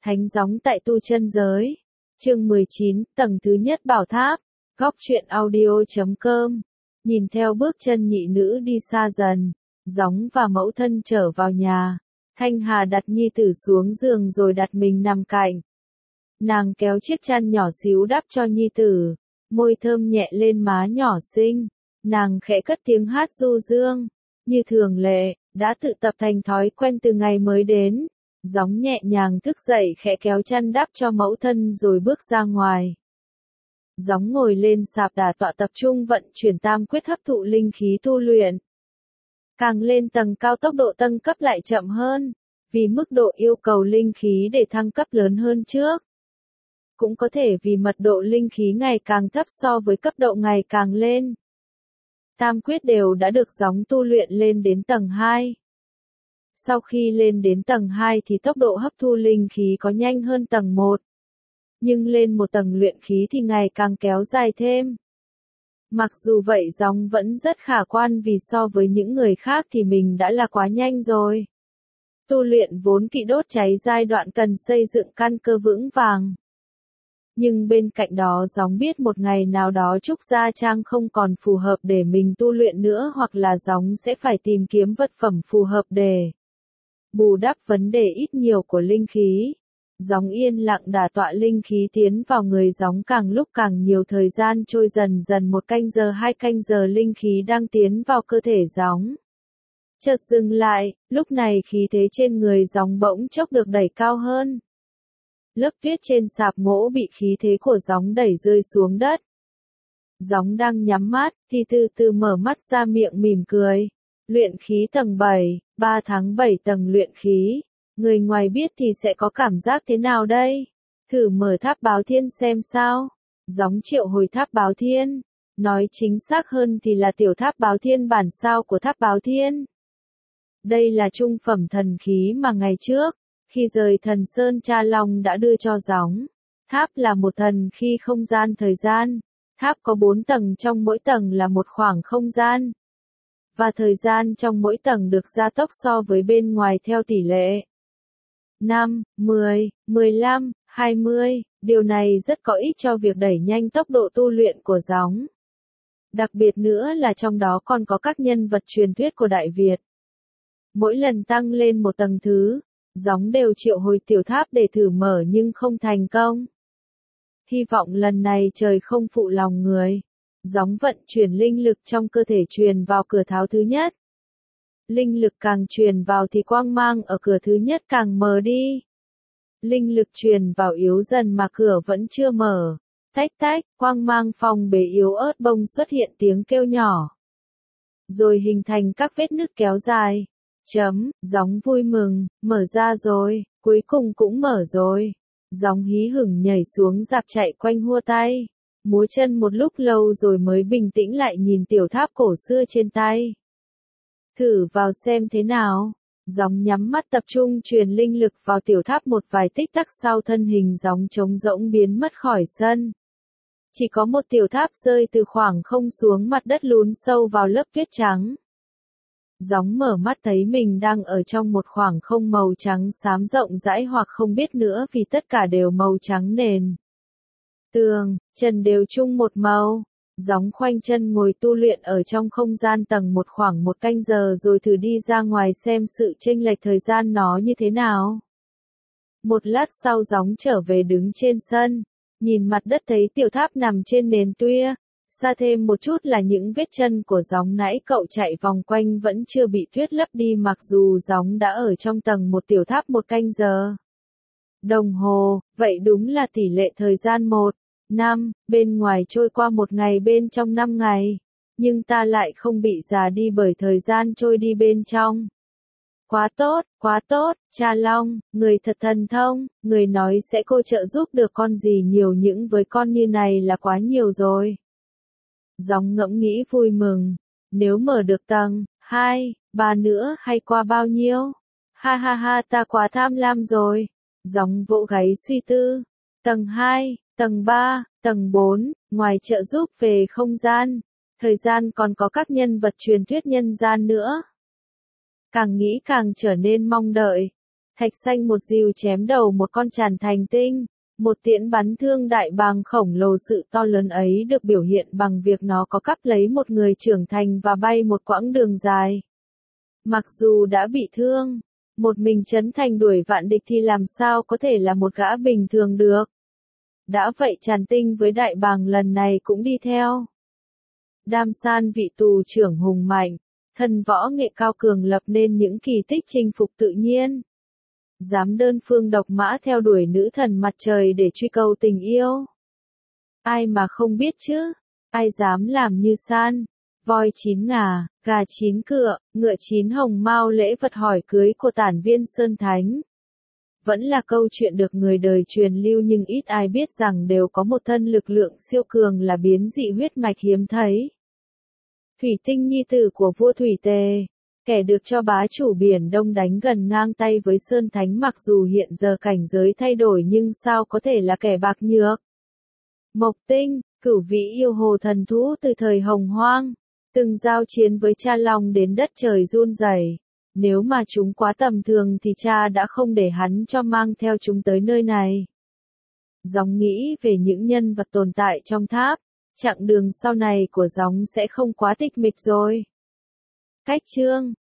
Thánh gióng tại tu chân giới. Chương 19, tầng thứ nhất bảo tháp. Góc truyện audio.com. Nhìn theo bước chân nhị nữ đi xa dần, gióng và mẫu thân trở vào nhà. Thanh Hà đặt nhi tử xuống giường rồi đặt mình nằm cạnh. Nàng kéo chiếc chăn nhỏ xíu đắp cho nhi tử, môi thơm nhẹ lên má nhỏ xinh. Nàng khẽ cất tiếng hát du dương, như thường lệ, đã tự tập thành thói quen từ ngày mới đến. Gióng nhẹ nhàng thức dậy khẽ kéo chăn đắp cho mẫu thân rồi bước ra ngoài. Gióng ngồi lên sạp đả tọa tập trung vận chuyển tam quyết hấp thụ linh khí tu luyện. Càng lên tầng cao tốc độ tăng cấp lại chậm hơn, vì mức độ yêu cầu linh khí để thăng cấp lớn hơn trước. Cũng có thể vì mật độ linh khí ngày càng thấp so với cấp độ ngày càng lên. Tam quyết đều đã được gióng tu luyện lên đến tầng 2. Sau khi lên đến tầng 2 thì tốc độ hấp thu linh khí có nhanh hơn tầng 1. Nhưng lên một tầng luyện khí thì ngày càng kéo dài thêm. Mặc dù vậy gióng vẫn rất khả quan vì so với những người khác thì mình đã là quá nhanh rồi. Tu luyện vốn kỵ đốt cháy giai đoạn cần xây dựng căn cơ vững vàng. Nhưng bên cạnh đó gióng biết một ngày nào đó Trúc Gia Trang không còn phù hợp để mình tu luyện nữa hoặc là gióng sẽ phải tìm kiếm vật phẩm phù hợp để bù đắp vấn đề ít nhiều của linh khí. Gióng yên lặng đả tọa linh khí tiến vào người gióng càng lúc càng nhiều, thời gian trôi dần dần, 1 canh giờ 2 canh giờ linh khí đang tiến vào cơ thể gióng. Chợt dừng lại, lúc này khí thế trên người gióng bỗng chốc được đẩy cao hơn. Lớp tuyết trên sạp gỗ bị khí thế của gióng đẩy rơi xuống đất. Gióng đang nhắm mắt, thì từ từ mở mắt ra, miệng mỉm cười. Luyện khí tầng 7, 3 tháng 7 tầng luyện khí. Người ngoài biết thì sẽ có cảm giác thế nào đây? Thử mở tháp báo thiên xem sao. Gióng triệu hồi tháp báo thiên. Nói chính xác hơn thì là tiểu tháp báo thiên bản sao của tháp báo thiên. Đây là trung phẩm thần khí mà ngày trước, khi rời Thần Sơn Cha Long đã đưa cho gióng. Tháp là một thần khí không gian thời gian. Tháp có 4 tầng, trong mỗi tầng là một khoảng không gian. Và thời gian trong mỗi tầng được gia tốc so với bên ngoài theo tỷ lệ 5, 10, 15, 20, điều này rất có ích cho việc đẩy nhanh tốc độ tu luyện của gióng. Đặc biệt nữa là trong đó còn có các nhân vật truyền thuyết của Đại Việt. Mỗi lần tăng lên một tầng thứ, gióng đều triệu hồi tiểu tháp để thử mở nhưng không thành công. Hy vọng lần này trời không phụ lòng người. Gióng vận chuyển linh lực trong cơ thể truyền vào cửa tháo thứ nhất. Linh lực càng truyền vào thì quang mang ở cửa thứ nhất càng mờ đi. Linh lực truyền vào yếu dần mà cửa vẫn chưa mở. Tách tách, quang mang phòng bể yếu ớt bông xuất hiện tiếng kêu nhỏ. Rồi hình thành các vết nứt kéo dài. Gióng vui mừng, mở ra rồi, cuối cùng cũng mở rồi. Gióng hí hửng nhảy xuống rạp chạy quanh hua tay, múa chân một lúc lâu rồi mới bình tĩnh lại nhìn tiểu tháp cổ xưa trên tay. Thử vào xem thế nào. Gióng nhắm mắt tập trung truyền linh lực vào tiểu tháp, một vài tích tắc sau thân hình gióng trống rỗng biến mất khỏi sân. Chỉ có một tiểu tháp rơi từ khoảng không xuống mặt đất lún sâu vào lớp tuyết trắng. Gióng mở mắt thấy mình đang ở trong một khoảng không màu trắng xám rộng rãi, hoặc không biết nữa vì tất cả đều màu trắng, nền, tường, trần đều chung một màu. Gióng khoanh chân ngồi tu luyện ở trong không gian tầng 1 khoảng 1 canh giờ rồi thử đi ra ngoài xem sự chênh lệch thời gian nó như thế nào. Một lát sau gióng trở về đứng trên sân, nhìn mặt đất thấy tiểu tháp nằm trên nền tuya. Xa thêm một chút là những vết chân của gióng nãy cậu chạy vòng quanh vẫn chưa bị tuyết lấp đi, mặc dù gióng đã ở trong tầng 1 tiểu tháp 1 canh giờ. Đồng hồ, vậy đúng là tỷ lệ thời gian 1:5, bên ngoài trôi qua 1 ngày, bên trong 5 ngày. Nhưng ta lại không bị già đi bởi thời gian trôi đi bên trong. Quá tốt, Cha Long, người thật thần thông, người nói sẽ cô trợ giúp được con gì nhiều, những với con như này là quá nhiều rồi. Gióng ngẫm nghĩ vui mừng, nếu mở được tầng 2, 3 nữa hay qua bao nhiêu? Ha ha ha, ta quá tham lam rồi. Gióng vỗ gáy suy tư. Tầng 2, tầng 3, tầng 4, ngoài trợ giúp về không gian, thời gian còn có các nhân vật truyền thuyết nhân gian nữa. Càng nghĩ càng trở nên mong đợi. Thạch xanh một dìu chém đầu một con tràn thành tinh. Một tiễn bắn thương đại bàng khổng lồ, sự to lớn ấy được biểu hiện bằng việc nó có cắp lấy một người trưởng thành và bay một quãng đường dài. Mặc dù đã bị thương, một mình Trấn Thành đuổi vạn địch thì làm sao có thể là một gã bình thường được. Đã vậy Tràn Tinh với đại bàng lần này cũng đi theo. Đam San vị tù trưởng hùng mạnh, thần võ nghệ cao cường lập nên những kỳ tích chinh phục tự nhiên. Dám đơn phương độc mã theo đuổi nữ thần mặt trời để truy cầu tình yêu. Ai mà không biết chứ, ai dám làm như San, voi chín ngà, gà chín cựa, ngựa chín hồng mao lễ vật hỏi cưới của tản viên Sơn Thánh. Vẫn là câu chuyện được người đời truyền lưu nhưng ít ai biết rằng đều có một thân lực lượng siêu cường là biến dị huyết mạch hiếm thấy. Thủy Tinh nhi tử của vua Thủy Tề, kẻ được cho bá chủ Biển Đông đánh gần ngang tay với Sơn Thánh, mặc dù hiện giờ cảnh giới thay đổi nhưng sao có thể là kẻ bạc nhược. Mộc Tinh, cửu vĩ yêu hồ thần thú từ thời Hồng Hoang, từng giao chiến với cha Long đến đất trời run rẩy. Nếu mà chúng quá tầm thường thì cha đã không để hắn cho mang theo chúng tới nơi này. Gióng nghĩ về những nhân vật tồn tại trong tháp, chặng đường sau này của Gióng sẽ không quá tịch mịch rồi. Cách chương